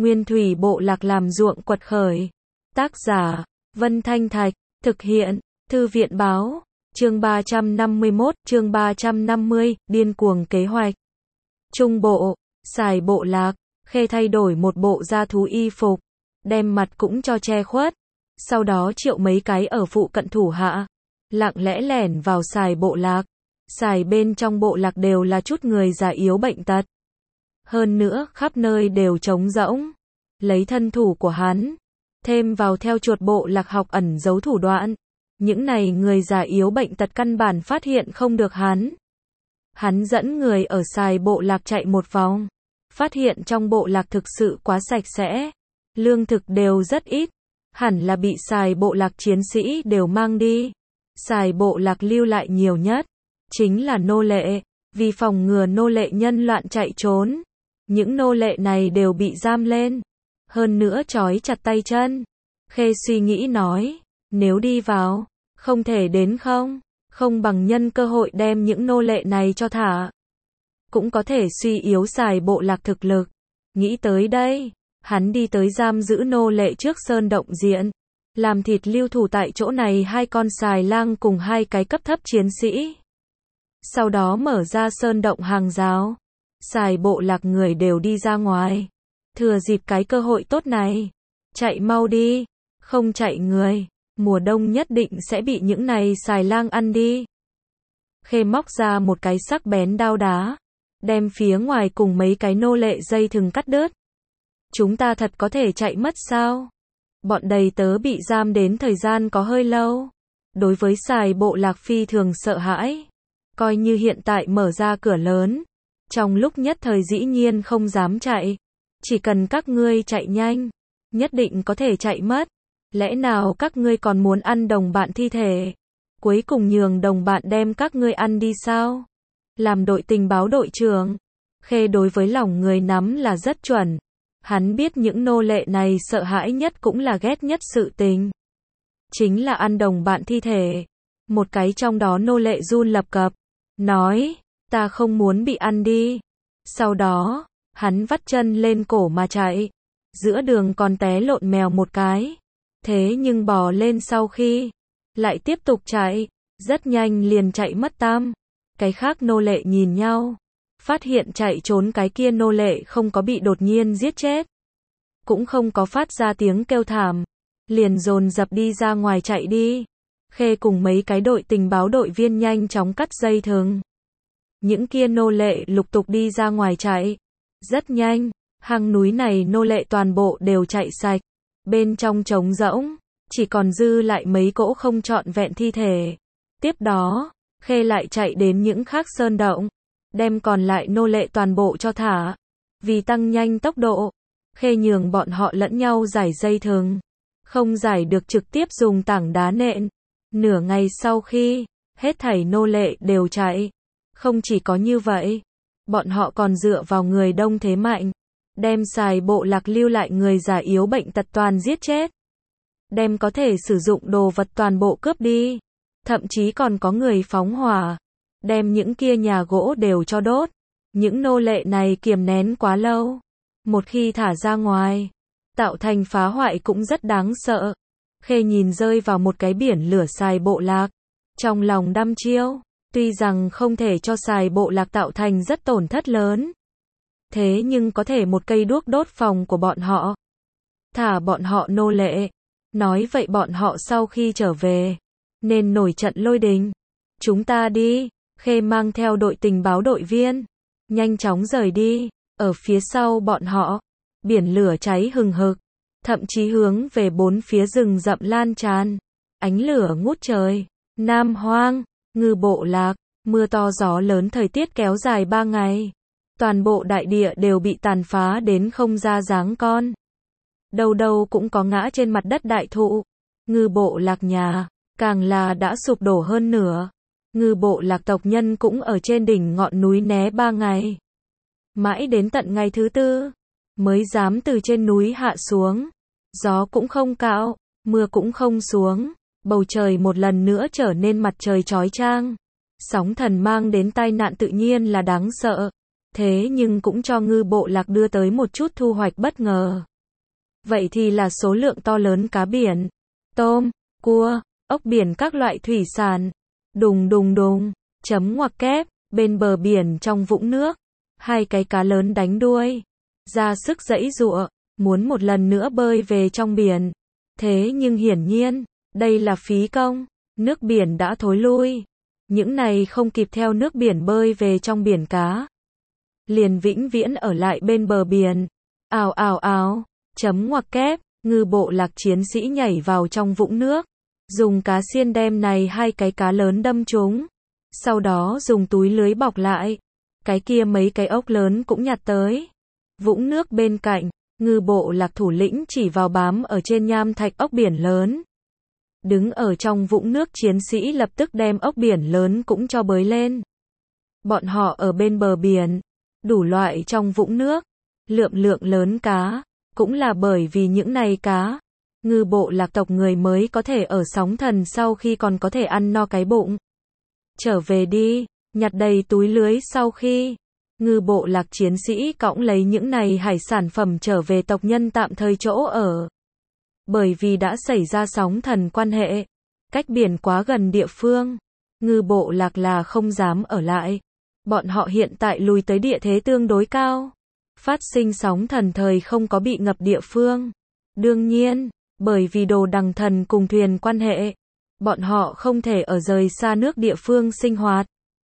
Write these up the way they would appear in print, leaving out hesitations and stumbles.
Nguyên thủy bộ lạc làm ruộng quật khởi. Tác giả, Vân Thanh Thạch, thực hiện, Thư viện Báo, chương 351, chương 350, điên cuồng kế hoạch. Trung bộ, Sài bộ lạc, Khê thay đổi một bộ da thú y phục, đem mặt cũng cho che khuất. Sau đó triệu mấy cái ở phụ cận thủ hạ, lặng lẽ lẻn vào Sài bộ lạc. Sài bên trong bộ lạc đều là chút người già yếu bệnh tật. Hơn nữa, khắp nơi đều trống rỗng. Lấy thân thủ của hắn, thêm vào theo chuột bộ lạc học ẩn giấu thủ đoạn. Những này người già yếu bệnh tật căn bản phát hiện không được hắn. Hắn dẫn người ở Sài bộ lạc chạy một vòng. Phát hiện trong bộ lạc thực sự quá sạch sẽ. Lương thực đều rất ít. Hẳn là bị Sài bộ lạc chiến sĩ đều mang đi. Sài bộ lạc lưu lại nhiều nhất chính là nô lệ, vì phòng ngừa nô lệ nhân loạn chạy trốn. Những nô lệ này đều bị giam lên, hơn nữa trói chặt tay chân. Khê suy nghĩ nói, nếu đi vào, không thể đến không bằng nhân cơ hội đem những nô lệ này cho thả. Cũng có thể suy yếu Sài bộ lạc thực lực. Nghĩ tới đây, hắn đi tới giam giữ nô lệ trước sơn động diện. Làm thịt lưu thủ tại chỗ này 2 con Sài lang cùng 2 cái cấp thấp chiến sĩ. Sau đó mở ra sơn động hàng rào. Sài bộ lạc người đều đi ra ngoài. Thừa dịp cái cơ hội tốt này. Chạy mau đi. Không chạy người. Mùa đông nhất định sẽ bị những này Sài lang ăn đi. Khê móc ra một cái sắc bén đao đá. Đem phía ngoài cùng mấy cái nô lệ dây thừng cắt đứt. Chúng ta thật có thể chạy mất sao? Bọn đầy tớ bị giam đến thời gian có hơi lâu. Đối với Sài bộ lạc phi thường sợ hãi. Coi như hiện tại mở ra cửa lớn. Trong lúc nhất thời dĩ nhiên không dám chạy. Chỉ cần các ngươi chạy nhanh, nhất định có thể chạy mất. Lẽ nào các ngươi còn muốn ăn đồng bạn thi thể? Cuối cùng nhường đồng bạn đem các ngươi ăn đi sao? Làm đội tình báo đội trưởng, Khê đối với lòng người nắm là rất chuẩn. Hắn biết những nô lệ này sợ hãi nhất cũng là ghét nhất sự tình. Chính là ăn đồng bạn thi thể. Một cái trong đó nô lệ run lập cập, nói, ta không muốn bị ăn đi. Sau đó, hắn vắt chân lên cổ mà chạy. Giữa đường còn té lộn mèo một cái. Thế nhưng bò lên sau khi, lại tiếp tục chạy. Rất nhanh liền chạy mất tăm. Cái khác nô lệ nhìn nhau. Phát hiện chạy trốn cái kia nô lệ không có bị đột nhiên giết chết. Cũng không có phát ra tiếng kêu thảm. Liền dồn dập đi ra ngoài chạy đi. Khê cùng mấy cái đội tình báo đội viên nhanh chóng cắt dây thừng. Những kia nô lệ lục tục đi ra ngoài chạy. Rất nhanh, hang núi này nô lệ toàn bộ đều chạy sạch. Bên trong trống rỗng, chỉ còn dư lại mấy cỗ không trọn vẹn thi thể. Tiếp đó, Khê lại chạy đến những khác sơn động. Đem còn lại nô lệ toàn bộ cho thả. Vì tăng nhanh tốc độ, Khê nhường bọn họ lẫn nhau giải dây thừng. Không giải được trực tiếp dùng tảng đá nện. Nửa ngày sau khi, hết thảy nô lệ đều chạy. Không chỉ có như vậy, bọn họ còn dựa vào người đông thế mạnh. Đem Sài bộ lạc lưu lại người già yếu bệnh tật toàn giết chết. Đem có thể sử dụng đồ vật toàn bộ cướp đi. Thậm chí còn có người phóng hỏa. Đem những kia nhà gỗ đều cho đốt. Những nô lệ này kiềm nén quá lâu. Một khi thả ra ngoài, tạo thành phá hoại cũng rất đáng sợ. Khê nhìn rơi vào một cái biển lửa Sài bộ lạc. Trong lòng đăm chiêu, tuy rằng không thể cho Sài bộ lạc tạo thành rất tổn thất lớn. Thế nhưng có thể một cây đuốc đốt phòng của bọn họ. Thả bọn họ nô lệ. Nói vậy bọn họ sau khi trở về, nên nổi trận lôi đình. Chúng ta đi. Khê mang theo đội tình báo đội viên. Nhanh chóng rời đi. Ở phía sau bọn họ, biển lửa cháy hừng hực. Thậm chí hướng về bốn phía rừng rậm lan tràn. Ánh lửa ngút trời. Nam Hoang, Ngư bộ lạc, mưa to gió lớn thời tiết kéo dài 3 ngày. Toàn bộ đại địa đều bị tàn phá đến không ra dáng con. Đâu đâu cũng có ngã trên mặt đất đại thụ. Ngư bộ lạc nhà, càng là đã sụp đổ hơn nửa. Ngư bộ lạc tộc nhân cũng ở trên đỉnh ngọn núi né 3 ngày. Mãi đến tận ngày thứ 4, mới dám từ trên núi hạ xuống. Gió cũng không cạo, mưa cũng không xuống. Bầu trời một lần nữa trở nên mặt trời chói chang. Sóng thần mang đến tai nạn tự nhiên là đáng sợ. Thế nhưng cũng cho ngư bộ lạc đưa tới một chút thu hoạch bất ngờ. Vậy thì là số lượng to lớn cá biển, tôm, cua, ốc biển các loại thủy sản. Đùng đùng đùng, chấm ngoặc kép, bên bờ biển trong vũng nước, hai cái cá lớn đánh đuôi, ra sức giãy giụa, muốn một lần nữa bơi về trong biển. Thế nhưng hiển nhiên, đây là phí công, nước biển đã thối lui. Những này không kịp theo nước biển bơi về trong biển cá, liền vĩnh viễn ở lại bên bờ biển. Ào ào ào, chấm ngoặc kép, ngư bộ lạc chiến sĩ nhảy vào trong vũng nước, dùng cá xiên đem này hai cái cá lớn đâm chúng, sau đó dùng túi lưới bọc lại. Cái kia mấy cái ốc lớn cũng nhặt tới. Vũng nước bên cạnh, ngư bộ lạc thủ lĩnh chỉ vào bám ở trên nham thạch ốc biển lớn. Đứng ở trong vũng nước chiến sĩ lập tức đem ốc biển lớn cũng cho bới lên. Bọn họ ở bên bờ biển, đủ loại trong vũng nước, lượng lớn cá, cũng là bởi vì những này cá, ngư bộ lạc tộc người mới có thể ở sóng thần sau khi còn có thể ăn no cái bụng. Trở về đi, nhặt đầy túi lưới sau khi, ngư bộ lạc chiến sĩ cõng lấy những này hải sản phẩm trở về tộc nhân tạm thời chỗ ở. Bởi vì đã xảy ra sóng thần quan hệ, cách biển quá gần địa phương, ngư bộ lạc là không dám ở lại. Bọn họ hiện tại lùi tới địa thế tương đối cao, phát sinh sóng thần thời không có bị ngập địa phương. Đương nhiên, bởi vì đồ đằng thần cùng thuyền quan hệ, bọn họ không thể ở rời xa nước địa phương sinh hoạt.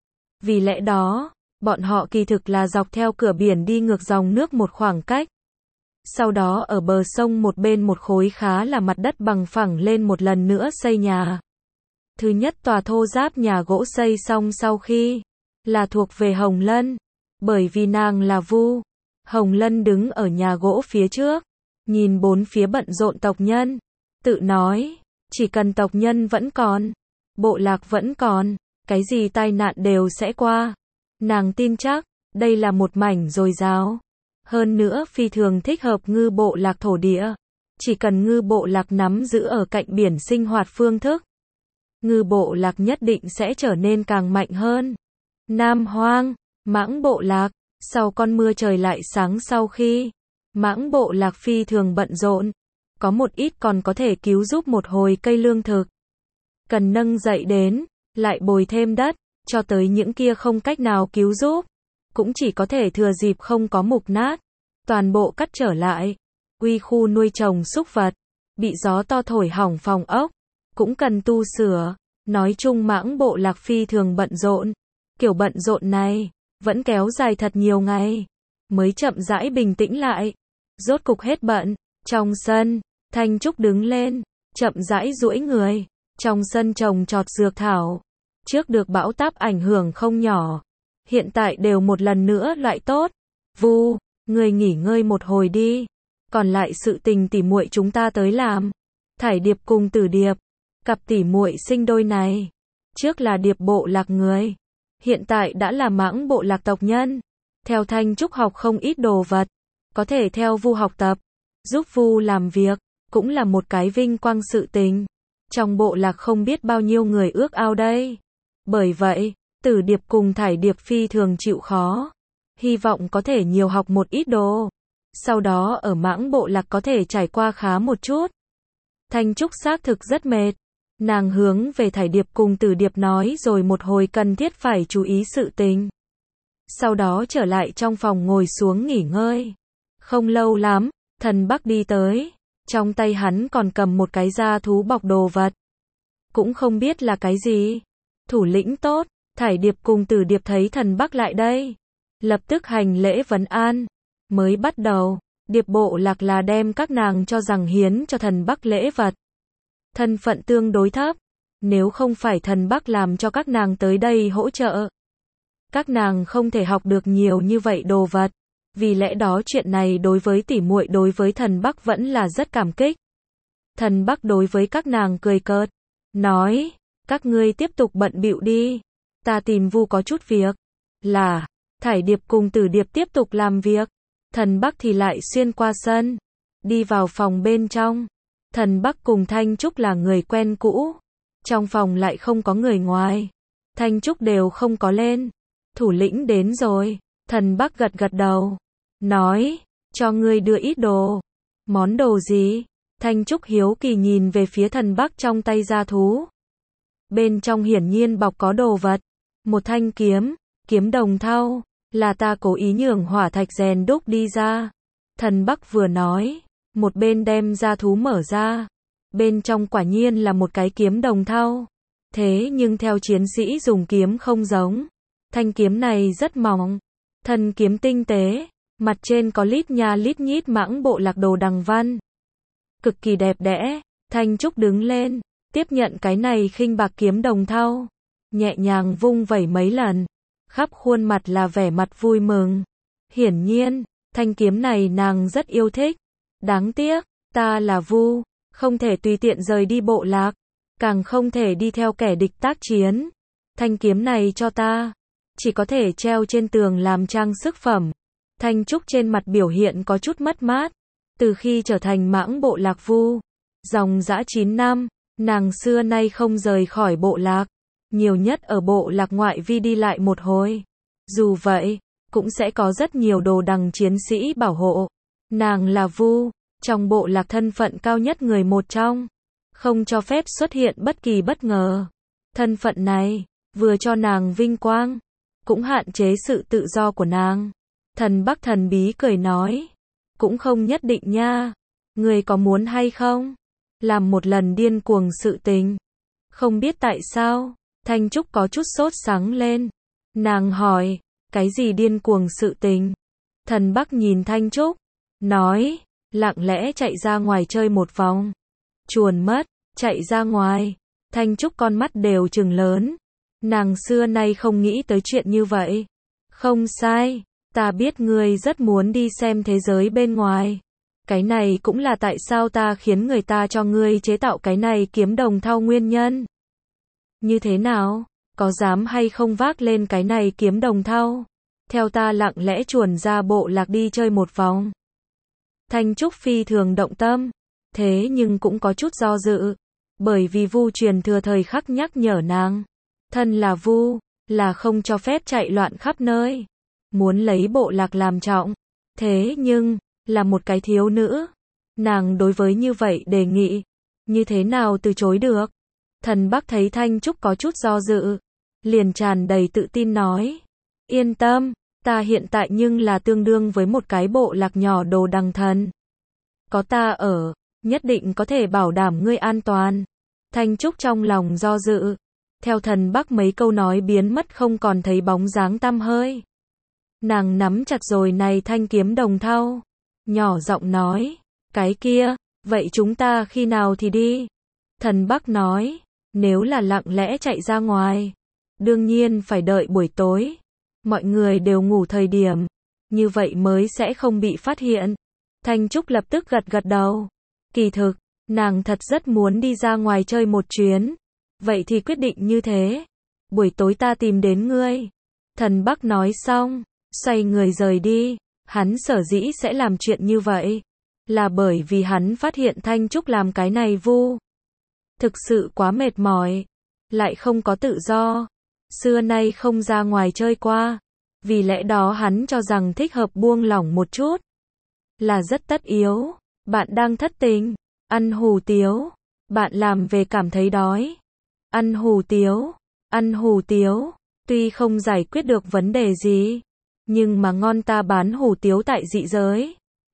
Vì lẽ đó, bọn họ kỳ thực là dọc theo cửa biển đi ngược dòng nước một khoảng cách. Sau đó ở bờ sông một bên một khối khá là mặt đất bằng phẳng lên một lần nữa xây nhà. Thứ nhất tòa thô giáp nhà gỗ xây xong sau khi, là thuộc về Hồng Lân. Bởi vì nàng là Vu, Hồng Lân đứng ở nhà gỗ phía trước, nhìn bốn phía bận rộn tộc nhân, tự nói, chỉ cần tộc nhân vẫn còn, bộ lạc vẫn còn, cái gì tai nạn đều sẽ qua. Nàng tin chắc, đây là một mảnh dồi dào. Hơn nữa phi thường thích hợp ngư bộ lạc thổ địa. Chỉ cần ngư bộ lạc nắm giữ ở cạnh biển sinh hoạt phương thức, ngư bộ lạc nhất định sẽ trở nên càng mạnh hơn. Nam Hoang, Mãng bộ lạc, sau con mưa trời lại sáng sau khi, Mãng bộ lạc phi thường bận rộn, có một ít còn có thể cứu giúp một hồi cây lương thực. Cần nâng dậy đến, lại bồi thêm đất, cho tới những kia không cách nào cứu giúp, cũng chỉ có thể thừa dịp không có mục nát, toàn bộ cắt trở lại. Uy khu nuôi trồng súc vật, bị gió to thổi hỏng phòng ốc, cũng cần tu sửa. Nói chung Mãng bộ lạc phi thường bận rộn. Kiểu bận rộn này, vẫn kéo dài thật nhiều ngày, mới chậm rãi bình tĩnh lại. Rốt cục hết bận, trong sân, Thanh Trúc đứng lên, chậm rãi duỗi người, trong sân trồng trọt dược thảo. Trước được bão táp ảnh hưởng không nhỏ, hiện tại đều một lần nữa lại tốt. Vu, người nghỉ ngơi một hồi đi, còn lại sự tình tỉ muội chúng ta tới làm. Thải Điệp cùng Tử Điệp, cặp tỉ muội sinh đôi này, trước là Điệp bộ lạc người, hiện tại đã là Mãng bộ lạc tộc nhân. Theo Thanh Trúc học không ít đồ vật, có thể theo Vu học tập, giúp Vu làm việc, cũng là một cái vinh quang sự tình. Trong bộ lạc không biết bao nhiêu người ước ao đây. Bởi vậy, Tử Điệp cùng Thải Điệp phi thường chịu khó, hy vọng có thể nhiều học một ít đồ, sau đó ở Mãng bộ lạc có thể trải qua khá một chút. Thanh Trúc xác thực rất mệt, nàng hướng về Thải Điệp cùng Tử Điệp nói rồi một hồi cần thiết phải chú ý sự tình. Sau đó trở lại trong phòng ngồi xuống nghỉ ngơi. Không lâu lắm, Thần Bắc đi tới, trong tay hắn còn cầm một cái da thú bọc đồ vật, cũng không biết là cái gì. Thủ lĩnh tốt, Thải Điệp cùng Tử Điệp thấy Thần Bắc lại đây, lập tức hành lễ vấn an. Mới bắt đầu, Điệp bộ lạc là đem các nàng cho rằng hiến cho Thần Bắc lễ vật. Thân phận tương đối thấp, nếu không phải Thần Bắc làm cho các nàng tới đây hỗ trợ, các nàng không thể học được nhiều như vậy đồ vật. Vì lẽ đó chuyện này đối với tỉ muội đối với Thần Bắc vẫn là rất cảm kích. Thần Bắc đối với các nàng cười cợt, nói, các ngươi tiếp tục bận bịu đi, ta tìm Vu có chút việc. Là, Thải Điệp cùng Tử Điệp tiếp tục làm việc, Thần Bắc thì lại xuyên qua sân, đi vào phòng bên trong. Thần Bắc cùng Thanh Trúc là người quen cũ, trong phòng lại không có người ngoài, Thanh Trúc đều không có lên. Thủ lĩnh đến rồi, Thần Bắc gật gật đầu, nói, cho ngươi đưa ít đồ. Món đồ gì? Thanh Trúc hiếu kỳ nhìn về phía thần bắc trong tay gia thú. Bên trong hiển nhiên bọc có đồ vật. Một thanh kiếm, kiếm đồng thau, là ta cố ý nhường hỏa thạch rèn đúc đi ra. Thần bắc vừa nói, một bên đem gia thú mở ra. Bên trong quả nhiên là một cái kiếm đồng thau. Thế nhưng theo chiến sĩ dùng kiếm không giống. Thanh kiếm này rất mỏng, thân kiếm tinh tế, mặt trên có lít nha lít nhít mãng bộ lạc đồ đằng văn. Cực kỳ đẹp đẽ. Thanh Trúc đứng lên, tiếp nhận cái này khinh bạc kiếm đồng thau, nhẹ nhàng vung vẩy mấy lần, khắp khuôn mặt là vẻ mặt vui mừng. Hiển nhiên, thanh kiếm này nàng rất yêu thích. Đáng tiếc, ta là Vu, không thể tùy tiện rời đi bộ lạc, càng không thể đi theo kẻ địch tác chiến. Thanh kiếm này cho ta, chỉ có thể treo trên tường làm trang sức phẩm. Thanh Trúc trên mặt biểu hiện có chút mất mát. Từ khi trở thành mãng bộ lạc Vu, dòng dã 9 năm, nàng xưa nay không rời khỏi bộ lạc, nhiều nhất ở bộ lạc ngoại vi đi lại một hồi. Dù vậy, cũng sẽ có rất nhiều đồ đằng chiến sĩ bảo hộ. Nàng là Vu, trong bộ lạc thân phận cao nhất người một trong, không cho phép xuất hiện bất kỳ bất ngờ. Thân phận này, vừa cho nàng vinh quang, cũng hạn chế sự tự do của nàng. Thần Bắc thần bí cười nói, cũng không nhất định nha, người có muốn hay không? Làm một lần điên cuồng sự tình. Không biết tại sao, Thanh Trúc có chút sốt sắng lên. Nàng hỏi, cái gì điên cuồng sự tình? Thần Bắc nhìn Thanh Trúc, nói, lặng lẽ chạy ra ngoài chơi một vòng. Chuồn mất, chạy ra ngoài. Thanh Trúc con mắt đều trừng lớn. Nàng xưa nay không nghĩ tới chuyện như vậy. Không sai, ta biết ngươi rất muốn đi xem thế giới bên ngoài. Cái này cũng là tại sao ta khiến người ta cho ngươi chế tạo cái này kiếm đồng thau nguyên nhân. Như thế nào? Có dám hay không vác lên cái này kiếm đồng thau? Theo ta lặng lẽ chuồn ra bộ lạc đi chơi một vòng. Thanh Trúc phi thường động tâm, thế nhưng cũng có chút do dự, bởi vì Vu truyền thừa thời khắc nhắc nhở nàng, thân là Vu, là không cho phép chạy loạn khắp nơi, muốn lấy bộ lạc làm trọng. Thế nhưng, là một cái thiếu nữ, nàng đối với như vậy đề nghị, như thế nào từ chối được? Thần Bắc thấy Thanh Trúc có chút do dự, liền tràn đầy tự tin nói, yên tâm, ta hiện tại nhưng là tương đương với một cái bộ lạc nhỏ đồ đằng thần. Có ta ở, nhất định có thể bảo đảm ngươi an toàn. Thanh Trúc trong lòng do dự, theo Thần Bắc mấy câu nói biến mất không còn thấy bóng dáng tăm hơi. Nàng nắm chặt rồi này thanh kiếm đồng thau, nhỏ giọng nói, cái kia, vậy chúng ta khi nào thì đi? Thần Bắc nói, nếu là lặng lẽ chạy ra ngoài, đương nhiên phải đợi buổi tối, mọi người đều ngủ thời điểm, như vậy mới sẽ không bị phát hiện. Thanh Trúc lập tức gật gật đầu. Kỳ thực, nàng thật rất muốn đi ra ngoài chơi một chuyến. Vậy thì quyết định như thế. Buổi tối ta tìm đến ngươi. Thần Bắc nói xong, xoay người rời đi. Hắn sở dĩ sẽ làm chuyện như vậy, là bởi vì hắn phát hiện Thanh Trúc làm cái này Vu thực sự quá mệt mỏi, lại không có tự do, xưa nay không ra ngoài chơi qua, vì lẽ đó hắn cho rằng thích hợp buông lỏng một chút, là rất tất yếu. Bạn đang thất tình, ăn hủ tiếu, bạn làm về cảm thấy đói, ăn hủ tiếu, tuy không giải quyết được vấn đề gì, nhưng mà ngon, ta bán hủ tiếu tại dị giới.